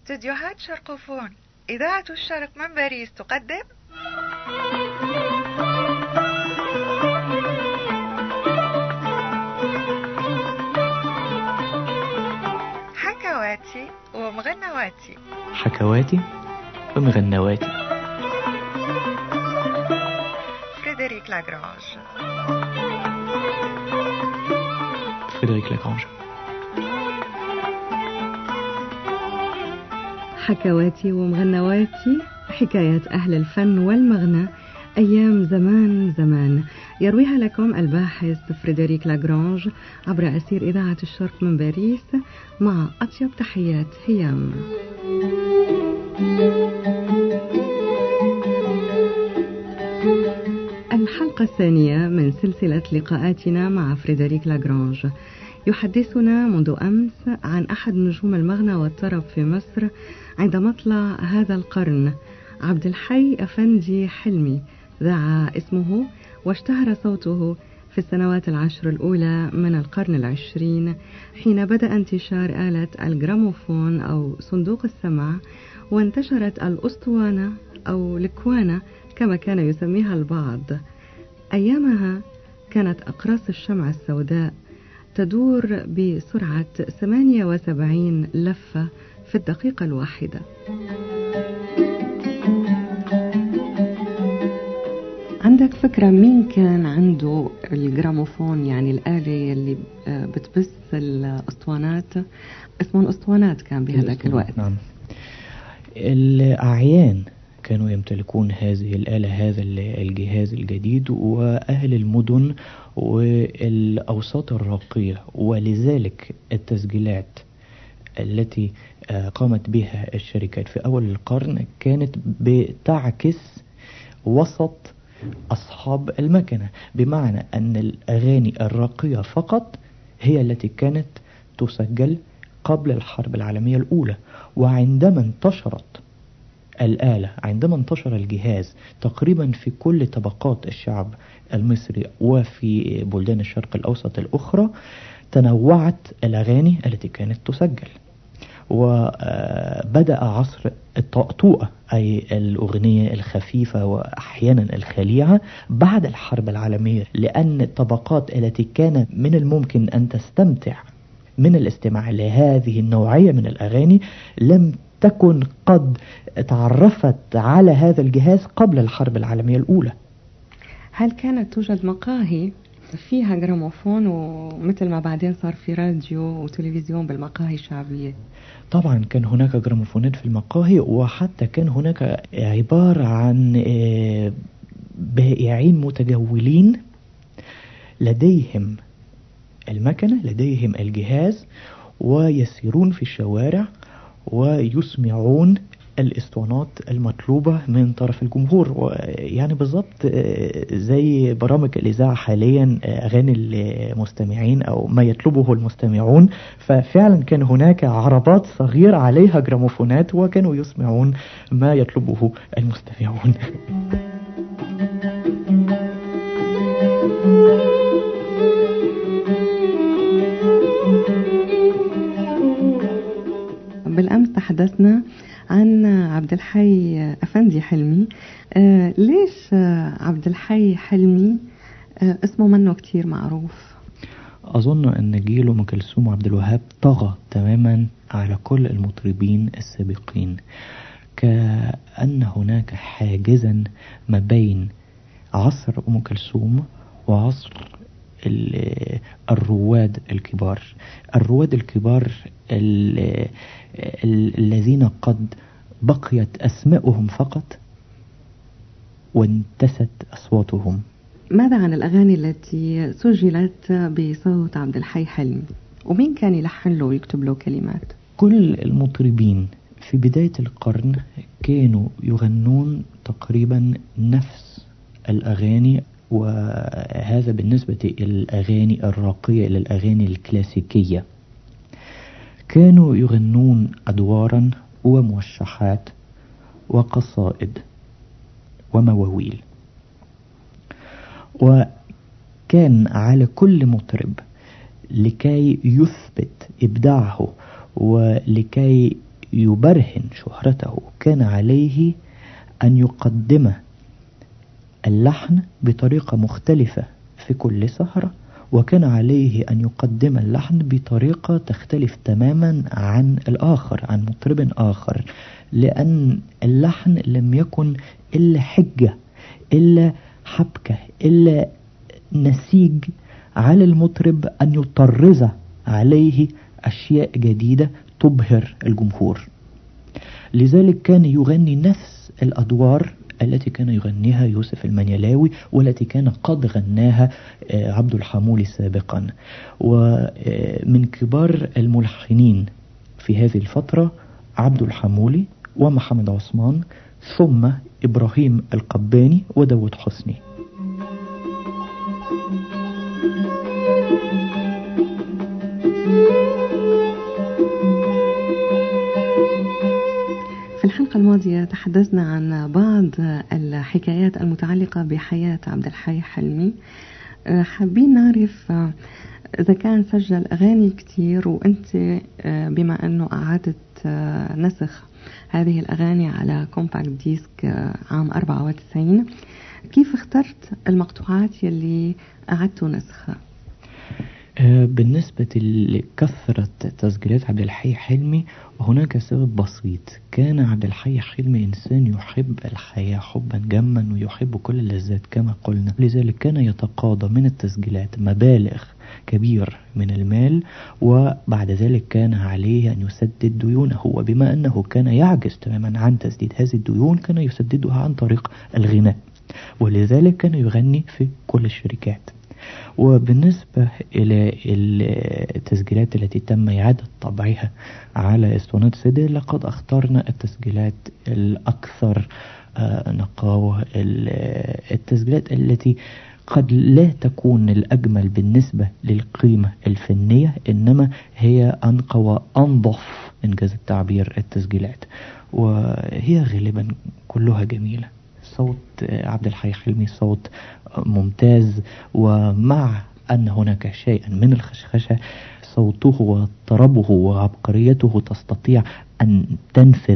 استديوهات شرقوفون إذاعة الشرق من باريس تقدم حكواتي ومغنواتي. حكواتي ومغنواتي. فريدريك لاغرانج. فريدريك لاغرانج. حكواتي ومغنواتي، حكايات أهل الفن والمغنى أيام زمان زمان، يرويها لكم الباحث فريدريك لاغرانج عبر أثير إذاعة الشرق من باريس مع أطيب تحيات هيام. الحلقة الثانية من سلسلة لقاءاتنا مع فريدريك لاغرانج، يحدثنا منذ أمس عن أحد نجوم المغنى والطرب في مصر عند مطلع هذا القرن، عبد الحي أفندي حلمي، ذاع اسمه واشتهر صوته في السنوات العشر الأولى من القرن العشرين، حين بدأ انتشار آلة الجراموفون أو صندوق السمع، وانتشرت الأسطوانة أو الكوانة كما كان يسميها البعض. أيامها كانت أقراص الشمع السوداء تدور بسرعة 78 لفة في الدقيقة الواحدة. عندك فكرة مين كان عنده الجراموفون، يعني الآلة اللي بتبث الأسطوانات؟ اسمه الأسطوانات كان بهذاك الوقت. نعم. الأعيان كانوا يمتلكون هذه الآلة، هذا الجهاز الجديد، وأهل المدن والأوساط الراقية، ولذلك التسجيلات التي قامت بها الشركات في أول القرن كانت بتعكس وسط أصحاب المكنة، بمعنى أن الأغاني الراقية فقط هي التي كانت تسجل قبل الحرب العالمية الأولى. وعندما انتشرت الآلة، عندما انتشر الجهاز تقريبا في كل طبقات الشعب المصري وفي بلدان الشرق الأوسط الأخرى، تنوعت الأغاني التي كانت تسجل، وبدأ عصر الطقطوقة، أي الأغنية الخفيفة وأحيانا الخليعة بعد الحرب العالمية، لأن الطبقات التي كان من الممكن أن تستمتع من الاستماع لهذه النوعية من الأغاني لم تكن قد تعرفت على هذا الجهاز قبل الحرب العالمية الأولى. هل كانت توجد مقاهي فيها جراموفون، ومثل ما بعدين صار في راديو وتلفزيون بالمقاهي الشعبية؟ طبعا كان هناك جراموفونات في المقاهي، وحتى كان هناك عبارة عن بائعين متجولين لديهم المكنة، لديهم الجهاز، ويسيرون في الشوارع ويسمعون الاسطوانات المطلوبة من طرف الجمهور، يعني بالضبط زي برامج الإذاعة حاليا، أغاني المستمعين أو ما يطلبه المستمعون. ففعلا كان هناك عربات صغيرة عليها جراموفونات، وكانوا يسمعون ما يطلبه المستمعون. بالأمس تحدثنا عن عبد الحي أفندي حلمي. ليش عبد الحي حلمي اسمه منه كتير معروف؟ أظن أن جيل أم كلثوم وعبد الوهاب طغى تماما على كل المطربين السابقين، كأن هناك حاجزا ما بين عصر أم كلثوم وعصر الرواد الكبار، الرواد الكبار الذين قد بقيت أسماءهم فقط وانتست أصواتهم. ماذا عن الأغاني التي سجلت بصوت عبد الحي حلمي، ومين كان يلحن له ويكتب له كلمات؟ كل المطربين في بداية القرن كانوا يغنون تقريبا نفس الأغاني، وهذا بالنسبة إلى الأغاني الراقية، إلى الأغاني الكلاسيكية. كانوا يغنون أدوارا وموشحات وقصائد ومواويل، وكان على كل مطرب لكي يثبت إبداعه ولكي يبرهن شهرته كان عليه أن يقدم اللحن بطريقة مختلفة في كل سهرة، وكان عليه أن يقدم اللحن بطريقة تختلف تماما عن الآخر، عن مطرب آخر، لأن اللحن لم يكن إلا حجة، إلا حبكة، إلا نسيج على المطرب أن يطرز عليه أشياء جديدة تبهر الجمهور. لذلك كان يغني نفس الأدوار التي كان يغنيها يوسف المنيلاوي، والتي كان قد غناها عبد الحمولي سابقا. ومن كبار الملحنين في هذه الفترة عبد الحمولي ومحمد عثمان، ثم إبراهيم القباني وداود حسني. في الحلقة الماضية تحدثنا عن بعض الحكايات المتعلقة بحياة عبد الحي حلمي. حابين نعرف إذا كان سجل أغاني كتير، وأنت بما أنه أعادت نسخ هذه الأغاني على كومباكت ديسك عام 94، كيف اخترت المقطوعات يلي أعدت نسخها؟ بالنسبة لكثرة تسجيلات عبد الحي حلمي، هناك سبب بسيط. كان عبد الحي حلمي إنسان يحب الحياة حبا جما، ويحب كل اللذات كما قلنا، لذلك كان يتقاضى من التسجيلات مبالغ كبير من المال، وبعد ذلك كان عليه أن يسدد ديونه، وبما أنه كان يعجز تماما عن تسديد هذه الديون كان يسددها عن طريق الغناء، ولذلك كان يغني في كل الشركات. وبالنسبة إلى التسجيلات التي تم إعادة طبعها على اسطوانات سيدي، لقد اخترنا التسجيلات الأكثر نقاوة، التسجيلات التي قد لا تكون الأجمل بالنسبة للقيمة الفنية، إنما هي أنقى وأنظف إنجاز التعبير التسجيلات، وهي غالبا كلها جميلة. صوت عبد الحي حلمي صوت ممتاز، ومع أن هناك شيئا من الخشخشة، صوته وطربه وعبقريته تستطيع أن تنفذ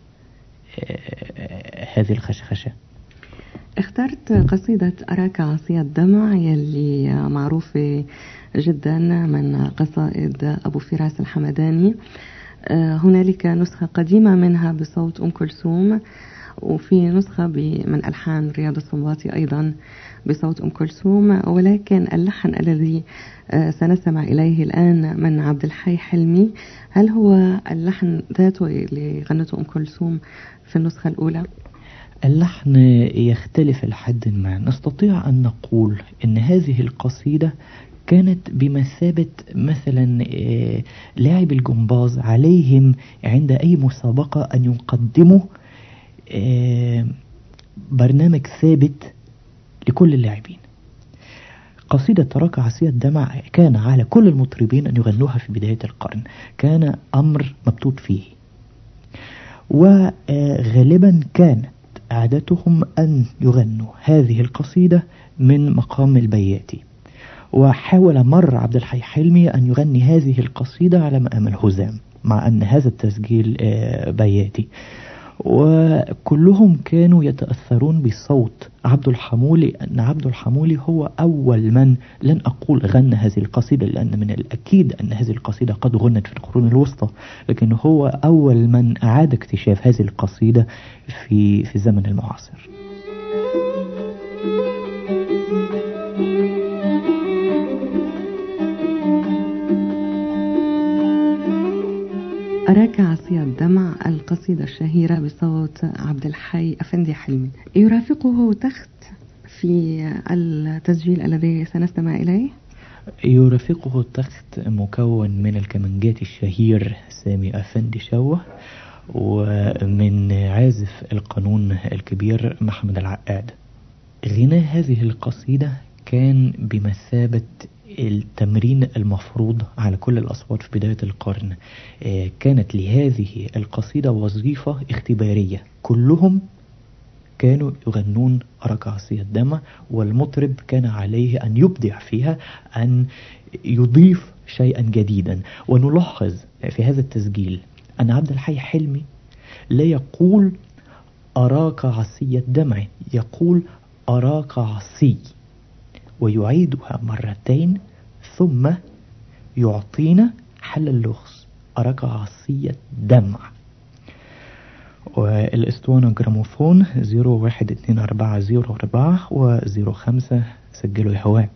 هذه الخشخشة. اخترت قصيدة أراك عصي الدمع يلي معروفة جدا من قصائد أبو فراس الحمداني. هنالك نسخة قديمة منها بصوت أم كلثوم، وفي نسخة من ألحان رياض السنباطي أيضا بصوت أم كلثوم، ولكن اللحن الذي سنستمع إليه الآن من عبد الحي حلمي، هل هو اللحن ذاته اللي غنته أم كلثوم في النسخة الأولى؟ اللحن يختلف لحد ما. نستطيع أن نقول أن هذه القصيدة كانت بمثابة مثلا لاعب الجمباز عليهم عند أي مسابقة أن يقدموا برنامج ثابت لكل اللاعبين. قصيدة تراك عصي الدمع كان على كل المطربين أن يغنوها في بداية القرن، كان أمر مبتوط فيه، وغالبا كانت عادتهم أن يغنوا هذه القصيدة من مقام البياتي. وحاول مرة عبد الحي حلمي أن يغني هذه القصيدة على مقام الهزام، مع أن هذا التسجيل بياتي، وكلهم كانوا يتأثرون بصوت عبد الحمولي، أن عبد الحمولي هو أول من، لن أقول غنى هذه القصيدة لأن من الأكيد أن هذه القصيدة قد غنت في القرون الوسطى، لكن هو أول من أعاد اكتشاف هذه القصيدة في الزمن المعاصر. أراك عصي الدمع، القصيدة الشهيرة بصوت عبد الحي أفندي حلمي، يرافقه تخت في التسجيل الذي سنستمع إليه. يرافقه تخت مكون من الكمانجات الشهير سامي أفندي شوه، ومن عازف القانون الكبير محمد العقاد. غناء هذه القصيدة كان بمثابة التمرين المفروض على كل الأصوات في بداية القرن. كانت لهذه القصيدة وظيفة اختبارية، كلهم كانوا يغنون أراك عصي الدمع، والمطرب كان عليه أن يبدع فيها، أن يضيف شيئا جديدا. ونلاحظ في هذا التسجيل أن عبد الحي حلمي لا يقول أراك عصي الدمع، يقول أراك عصي، ويعيدها مرتين ثم يعطينا حل اللغز أراك عصي الدمع. والاسطوانة جراموفون 012404 و05 سجلوا يا هواد.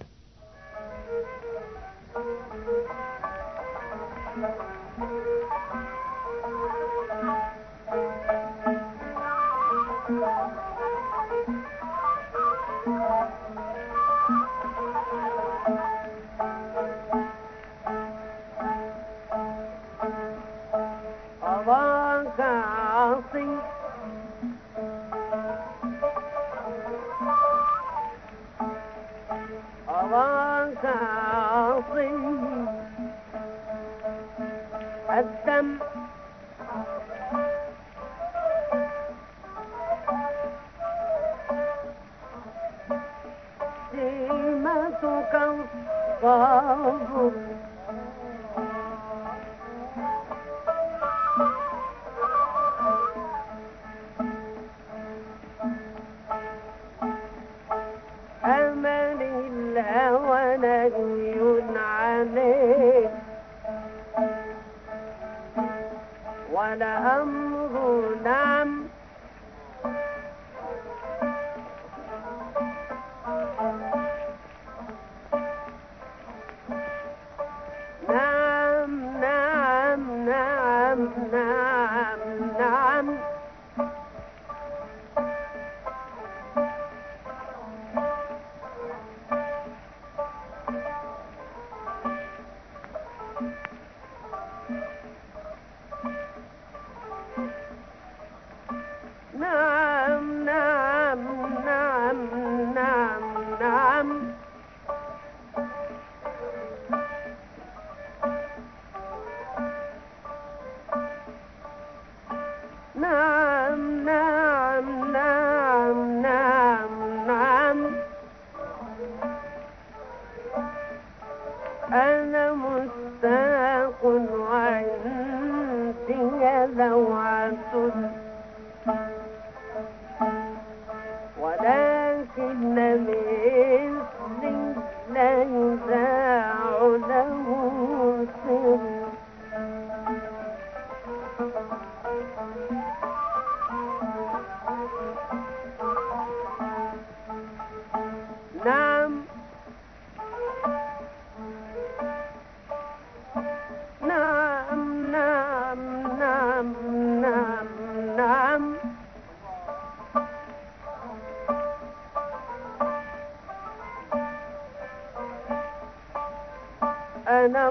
أنا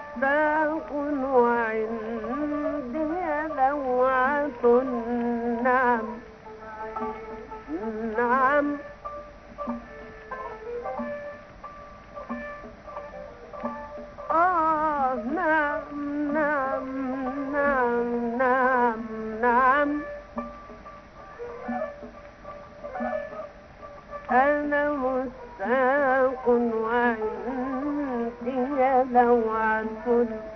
مشتاق وعندي لوعة، نعم نعم نعم نعم نعم نعم نعم أنا مشتاق وعندي لوعة،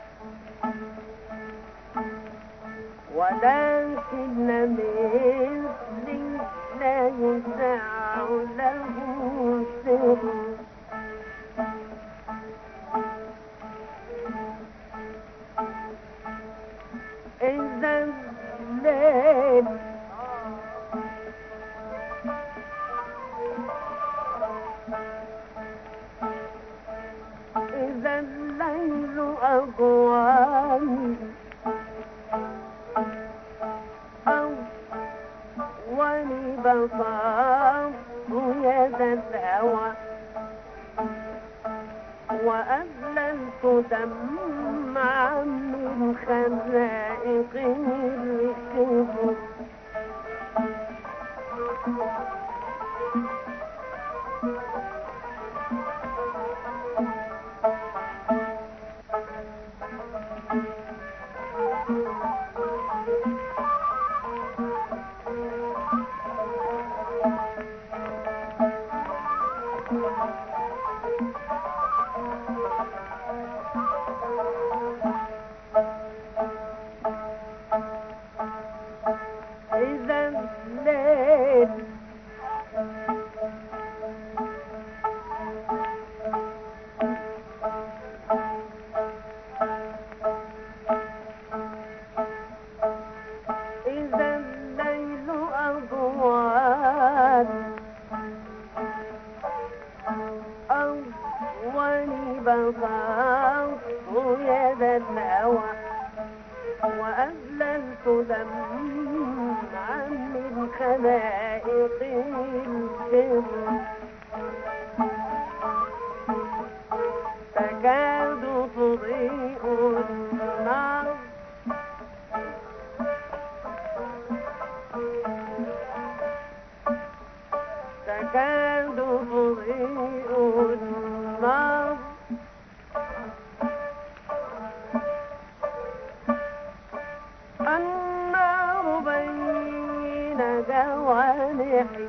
ولكن مثلي لا يسع له سر. إذا الليل أقواني أو ولبصار يد الهوى، وأذللت دمعا من خلائقه الكبر. إذا الليل أضوان أولي بسطت يد الهوى وأذللت دمعا من خلائق الجر تكاد تضيء النار تكاد تضيء النار النار بين جوانحي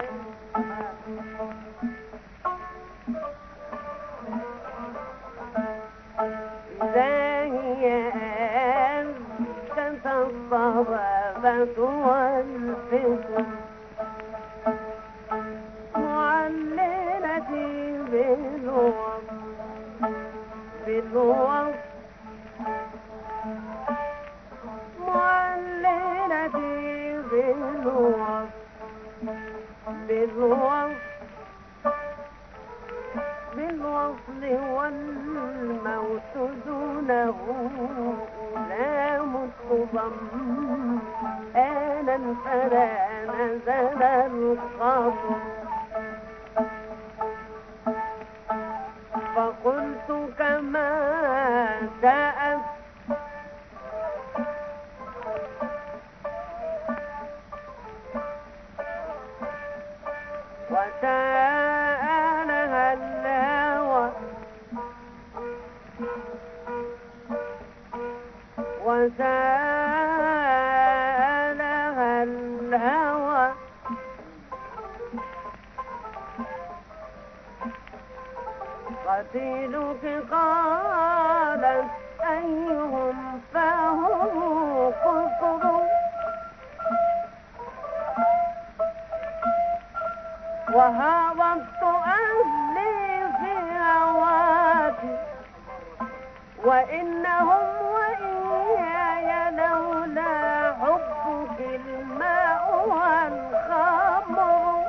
إذا هي أنت الصبابة والفكر معللتي بالوصف معللتي بالوصل والموت دونه لا متضم آنا فلا نزل الخطر فقلت كما سأت وسألها الهوى وسألها الهوى قتيلك قالت أيهم فهم قصر وهاوضت أهلي في هواتي وإنهم وإياي لولا حبك الماء والخمر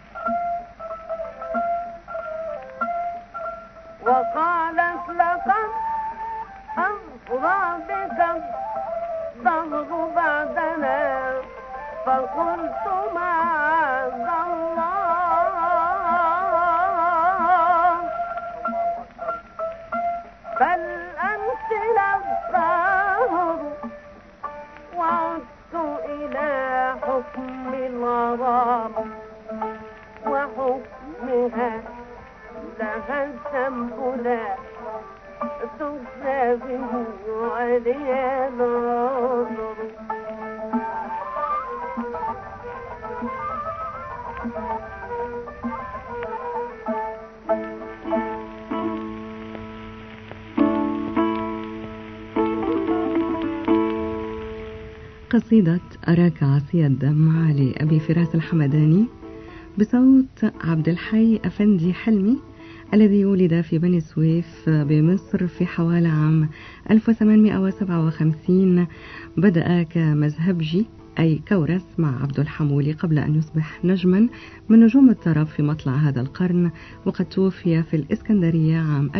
وقالت لقد أفضى بك الظهر بعدنا فقلت معاذ الله بل أنت الظهر وعدت إلى حكم الغرام وحكمها لها الذنب لا تخزى به علي ناظر قصيدة أراك عصي الدمع لأبي فراس الحمداني بصوت عبد الحي أفندي حلمي الذي ولد في بني سويف بمصر في حوالي عام 1857. بدأ كمذهبجي أي كورس مع عبد الحمولي قبل أن يصبح نجما من نجوم الطرب في مطلع هذا القرن، وقد توفي في الإسكندرية عام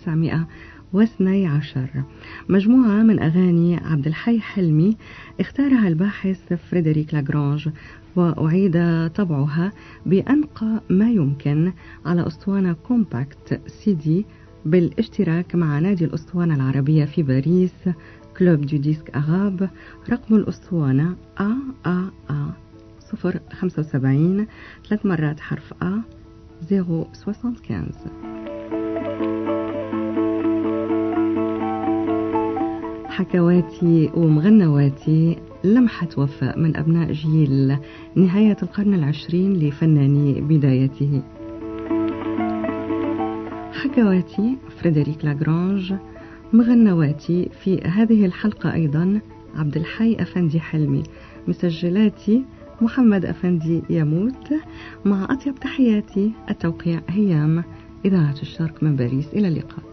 1912. مجموعة من أغاني عبد الحي حلمي اختارها الباحث فريدريك لاغرانج وأعيد طبعها بأنقى ما يمكن على أسطوانة كومباكت سي دي بالاشتراك مع نادي الأسطوانة العربية في باريس كلوب دو ديسك أغاب. رقم الأسطوانة AAA 075 3 مرات حرف A 075. حكواتي ومغنواتي لمحة وفاء من أبناء جيل نهاية القرن العشرين لفناني بدايته. حكواتي فريدريك لاغرانج، مغنواتي في هذه الحلقة أيضا عبد الحي أفندي حلمي مسجلاتي محمد أفندي يموت. مع أطيب تحياتي، التوقيع هيام، إذاعة الشرق من باريس. إلى اللقاء.